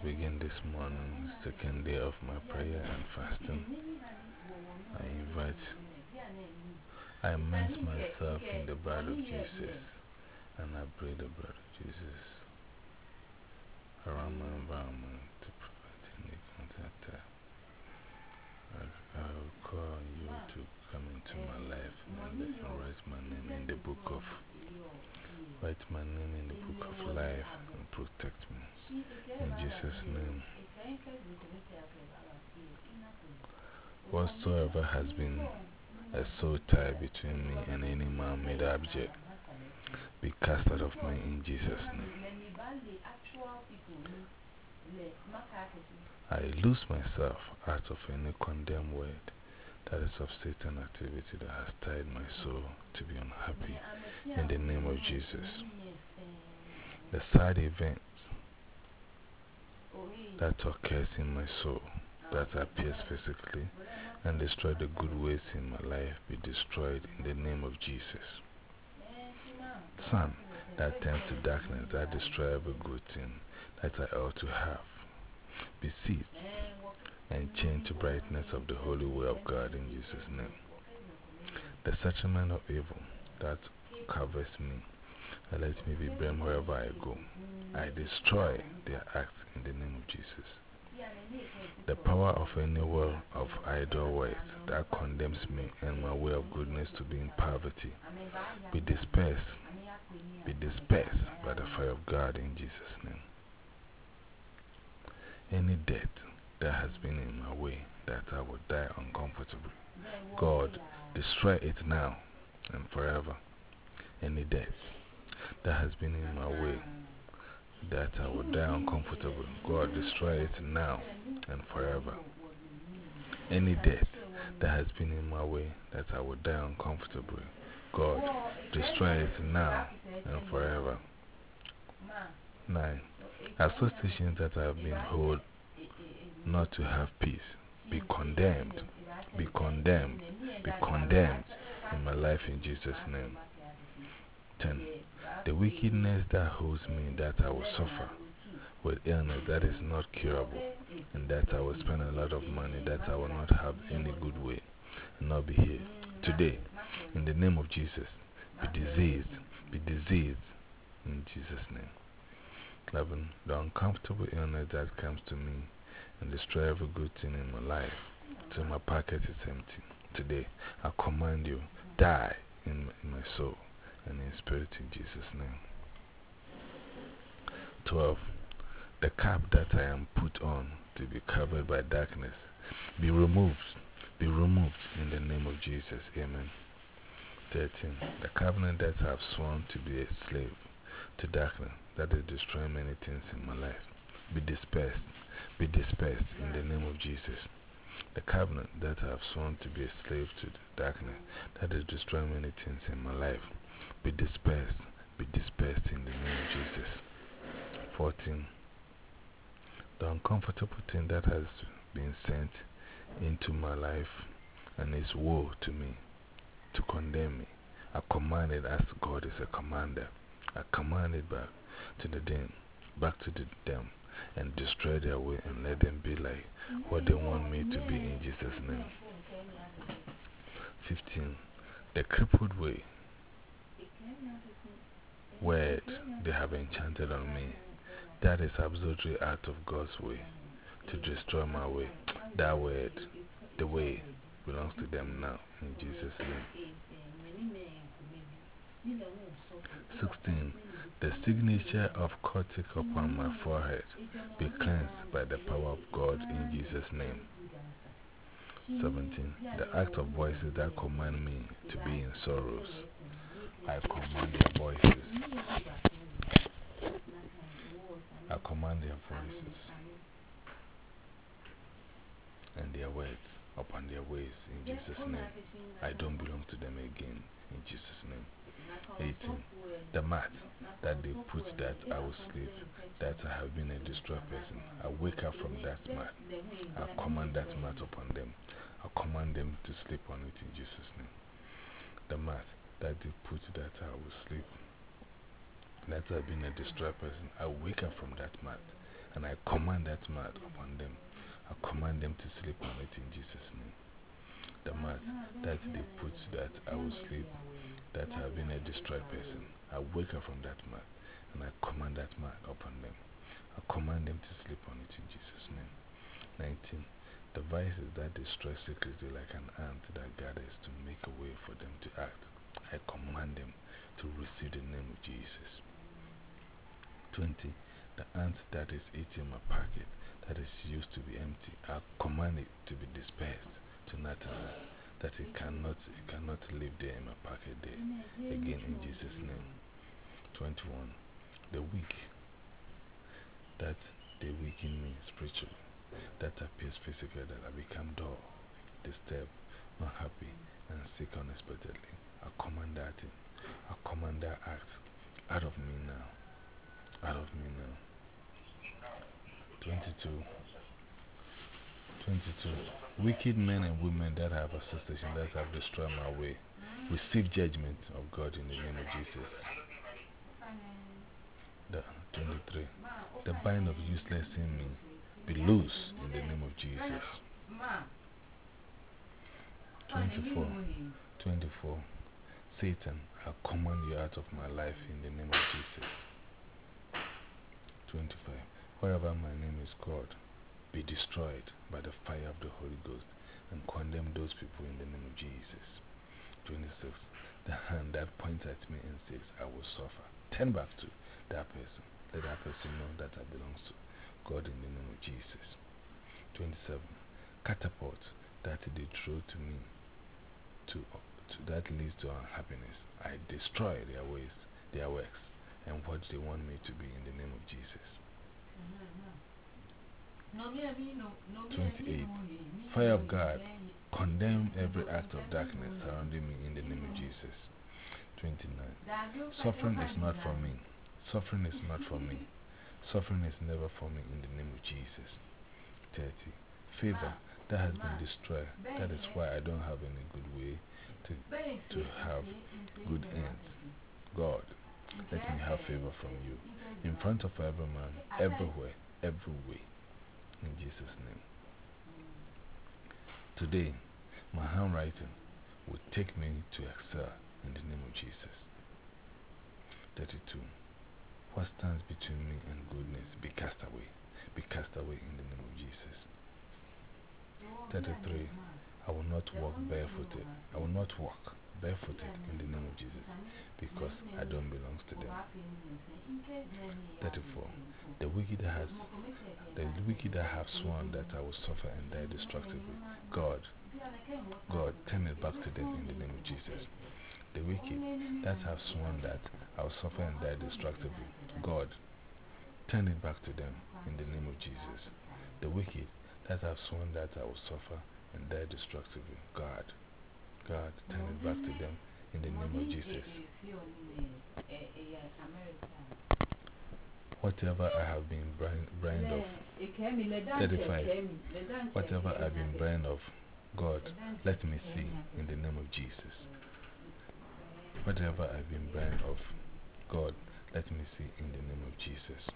begin this morning, second day of my prayer and fasting. I immerse myself in the blood of Jesus, and I pray the blood of Jesus around my environment to prevent any contact. I will call on you to come into my life and write my name in the book of life and protect me. In Jesus' name. Whatsoever has been a soul tie between me and any man-made object, be cast out of me in Jesus' name. I lose myself out of any condemned word that is of Satan activity that has tied my soul to be unhappy in the name of Jesus. The side events that occurs in my soul that appears physically and destroy the good ways in my life be destroyed in the name of Jesus. Sun that turns to darkness that destroy every good thing that I ought to have be seized and changed to brightness of the holy way of God in Jesus' name. The settlement of evil that covers me and let me be blamed wherever I go, I destroy their acts in the name of Jesus. The power of any will of idle words that condemns me and my way of goodness to be in poverty be dispersed by the fire of God in Jesus' name. Any death that has been in my way that I will die uncomfortably, God, destroy it now and forever. Any death that has been in my way that I will die uncomfortably, God, destroy it now and forever. Any death that has been in my way that I will die uncomfortably, God, destroy it now and forever. 9. Associations that have been held not to have peace, be condemned in my life in Jesus' name. 10. The wickedness that holds me that I will suffer with illness that is not curable, and that I will spend a lot of money that I will not have any good way and not be healed. Today, in the name of Jesus, be diseased in Jesus' name. 11. The uncomfortable illness that comes to me and destroy every good thing in my life till my pocket is empty. Today, I command you, die in my soul and in spirit in Jesus' name. 12. The cap that I am put on to be covered by darkness be removed in the name of Jesus. Amen. 13. The covenant that I have sworn to be a slave to darkness that is destroying many things in my life be dispersed in the name of Jesus. The covenant that I have sworn to be a slave to darkness that is destroying many things in my life be dispersed in the name of Jesus. 14. The uncomfortable thing that has been sent into my life and is woe to me, to condemn me, I command it as God is a commander. I command it back to them, and destroy their way and let them be like what they want me to be in Jesus' name. 15. The crippled word they have enchanted on me, that is absolutely out of God's way to destroy my way. That word, the way, belongs to them now in Jesus' name. 16. The signature of Kotik upon my forehead be cleansed by the power of God in Jesus' name. 17. The act of voices that command me to be in sorrows, I command their voices. And their words upon their ways in Jesus' name. I don't belong to them again in Jesus' name. 18. The mat that they put that I will sleep, that I have been a destroyed person, I wake up from that mat. I command that mat upon them. I command them to sleep on it in Jesus' name. The mat that they put that I will sleep, that I have been a destroyed person, I wake up from that mat. And I command that mat upon them. I command them to sleep on it in Jesus' name. The mat that they put that I will sleep, that I've been a destroyed person, I wake up from that mat and I command that mat upon them. I command them to sleep on it in Jesus' name. 19. The vices that destroy secretly like an ant that gathers to make a way for them to act, I command them to receive the name of Jesus. 20. The ant that is eating my packet that is used to be empty, I command it to be dispersed to nothingness, that it cannot live there in my packet there again in Jesus' name. 21. The weak that they weaken me spiritually, that appears physically, that I become dull, disturbed, unhappy, and sick unexpectedly. I command that in. I command that act out of me now. Out of me now. 22. Wicked men and women that have association, that have destroyed my way, receive judgment of God in the name of Jesus. 23. The bind of useless in me be loose in the name of Jesus. 24. Satan, I command you out of my life in the name of Jesus. 25. Wherever my name is called, be destroyed by the fire of the Holy Ghost and condemn those people in the name of Jesus. 26. The hand that points at me and says, I will suffer, turn back to that person. Let that person know that I belong to God in the name of Jesus. 27. Catapult that they throw to me that leads to unhappiness. I destroy their ways, their works, and what they want me to be in the name of Jesus. 28. Fire of God, condemn every act of darkness surrounding me in the name of Jesus. 29. Suffering is not for me. Suffering is not for me. Suffering is never for me in the name of Jesus. 30. Favor that has been destroyed. That is why I don't have any good way to have good ends. God, let me have favor from you in front of every man, everywhere, every way. In Jesus' name. Today, my handwriting will take me to excel in the name of Jesus. 32. What stands between me and goodness be cast away. Be cast away in the name of Jesus. 33. I will not walk barefooted. I will not walk barefooted in the name of Jesus, because I don't belong to them. 34. The wicked that have sworn that I will suffer and die destructively, God, turn it back to them in the name of Jesus. The wicked that have sworn that I will suffer and die destructively, God, turn it back to them in the name of Jesus. The wicked that have sworn that I will suffer and die destructively, God, turn it back to them in the name of Jesus. Whatever I have been blind of, 35. Whatever I've been blind of, God, let me see in the name of Jesus. Whatever I've been blind of, God, let me see in the name of Jesus.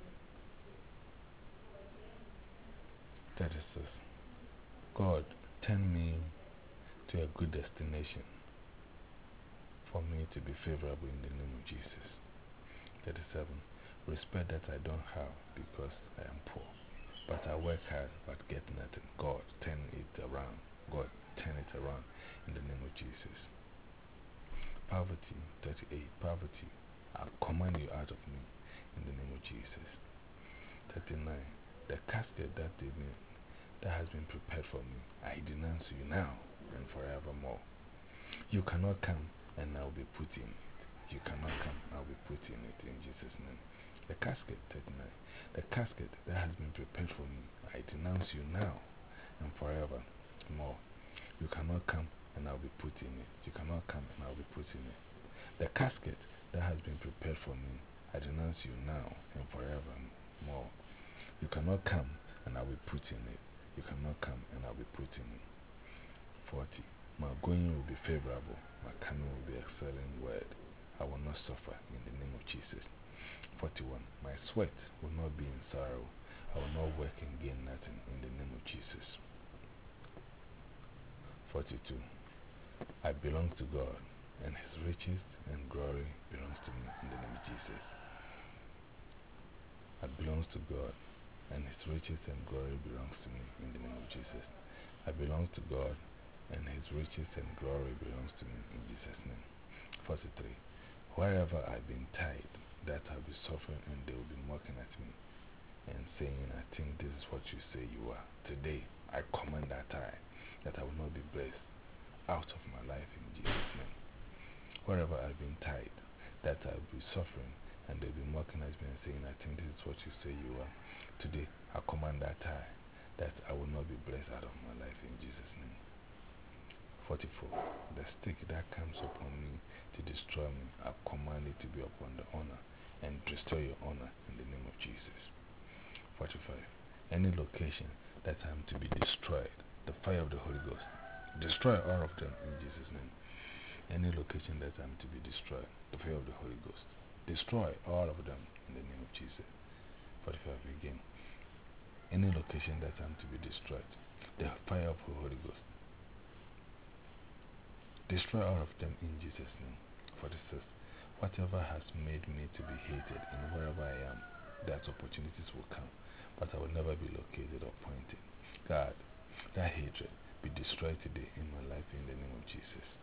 36. God, turn me to a good destination for me to be favorable in the name of Jesus. 37. Respect that I don't have because I am poor, but I work hard but get nothing. God, turn it around. God, turn it around in the name of Jesus. Poverty, 38. Poverty, I command you out of me in the name of Jesus. 39. The casket that has been prepared for me, I denounce you now and forevermore. You cannot come and I will be put in it. You cannot come, I will be put in it in Jesus' name. The casket, 39. The casket that has been prepared for me, I denounce you now and forevermore. You cannot come and I will be put in it. You cannot come and I will be put in it. The casket that has been prepared for me, I denounce you now and forevermore. You cannot come and I will be put in it. You cannot come and I will be put in it. 40. My going will be favorable. My coming will be excelling word. I will not suffer in the name of Jesus. 41. My sweat will not be in sorrow. I will not work and gain nothing in the name of Jesus. 42. I belong to God, and His riches and glory belongs to me in the name of Jesus. I belong to God, and His riches and glory belongs to me in the name of Jesus. I belong to God, and His riches and glory belongs to me in Jesus' name. 43. Wherever I've been tied, that I'll be suffering, and they will be mocking at me and saying, I think this is what you say you are. Today, I command that tie, that I will not be blessed out of my life in Jesus' name. Wherever I've been tied, that I'll be suffering, and they'll be mocking at me and saying, I think this is what you say you are. Today, I command that tie, that I will not be blessed out of my life in Jesus' name. 44. The stick that comes upon me to destroy me, I command it to be upon the honor, and destroy your honor in the name of Jesus. 45. Any location that I'm to be destroyed, the fire of the Holy Ghost, destroy all of them in Jesus' name. Any location that I'm to be destroyed, the fire of the Holy Ghost, destroy all of them in the name of Jesus. 45 again. Any location that I'm to be destroyed, the fire of the Holy Ghost, destroy all of them in Jesus' name. 46. Whatever has made me to be hated, and wherever I am, that opportunities will come, but I will never be located or pointed. God, that hatred be destroyed today in my life in the name of Jesus.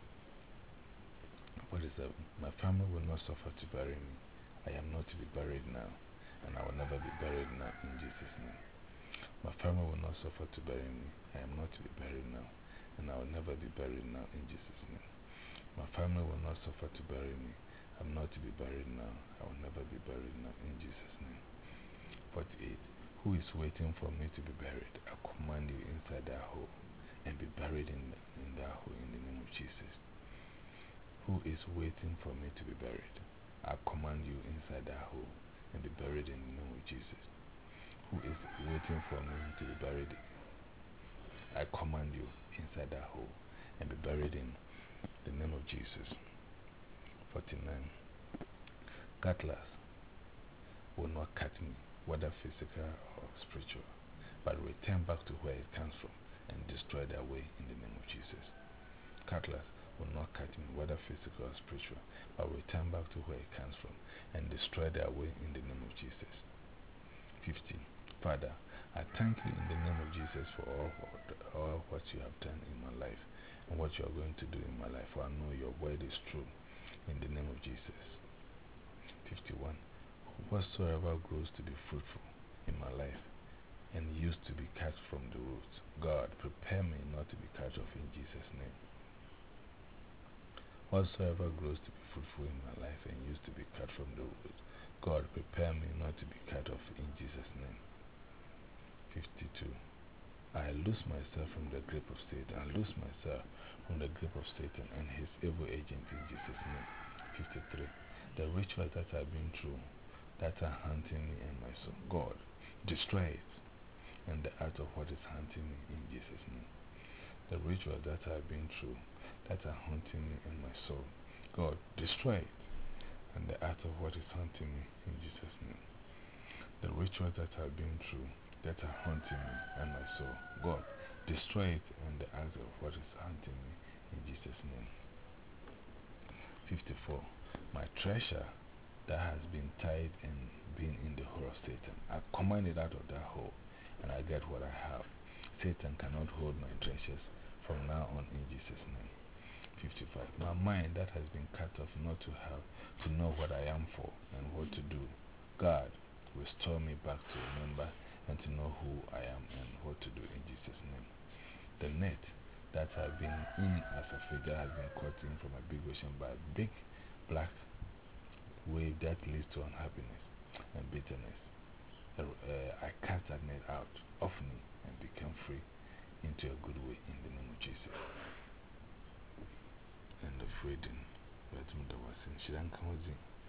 47. My family will not suffer to bury me. I am not to be buried now, and I will never be buried now in Jesus' name. My family will not suffer to bury me. I am not to be buried now, and I will never be buried now in Jesus' name. My family will not suffer to bury me. I am not to be buried now. I will never be buried now in Jesus' name. 48. Who is waiting for me to be buried? I command you inside that hole and be buried in that hole in the name of Jesus. Who is waiting for me to be buried? I command you inside that hole and be buried in the name of Jesus. Who is waiting for me to be buried? I command you inside that hole and be buried in the name of Jesus. 49. Cutlass will not cut me, whether physical or spiritual, but return back to where it comes from and destroy their way in the name of Jesus. Cutlass will not cut me, whether physical or spiritual, but return back to where it comes from and destroy their way in the name of Jesus. 50. Father, I thank you in the name of Jesus for all what you have done in my life and what you are going to do in my life, for I know your word is true in the name of Jesus. 51. Whatsoever grows to be fruitful in my life and used to be cut from the roots, God, prepare me not to be cut off in Jesus' name. Whatsoever grows to be fruitful in my life and used to be cut from the roots, God, prepare me not to be cut off in Jesus' name. 52. I loose myself from the grip of Satan. I loose myself from the grip of Satan and his evil agent in Jesus' name. 53. The rituals that I've been through, that are hunting me and my soul, God, destroy it, and the art of what is hunting me in Jesus' name. The rituals that I've been through, that are haunting me and my soul, God, destroy it, and the art of what is haunting me in Jesus' name. The rituals that I've been through, that are haunting me and my soul, God, destroy it, and the art of what is haunting me in Jesus' name. 54. My treasure that has been tied and been in the hole of Satan, I command it out of that hole, and I get what I have. Satan cannot hold my treasures from now on in Jesus' name. 55. My mind that has been cut off not to know what I am for and what to do, God, restore me back to remember and to know who I am and what to do in Jesus' name. The net that I've been in as a figure has been caught in from a big ocean by a big black wave that leads to unhappiness and bitterness. I cast that net out of me and became free into a good way in the name of Jesus. End of reading. But there was in Sri Lanka.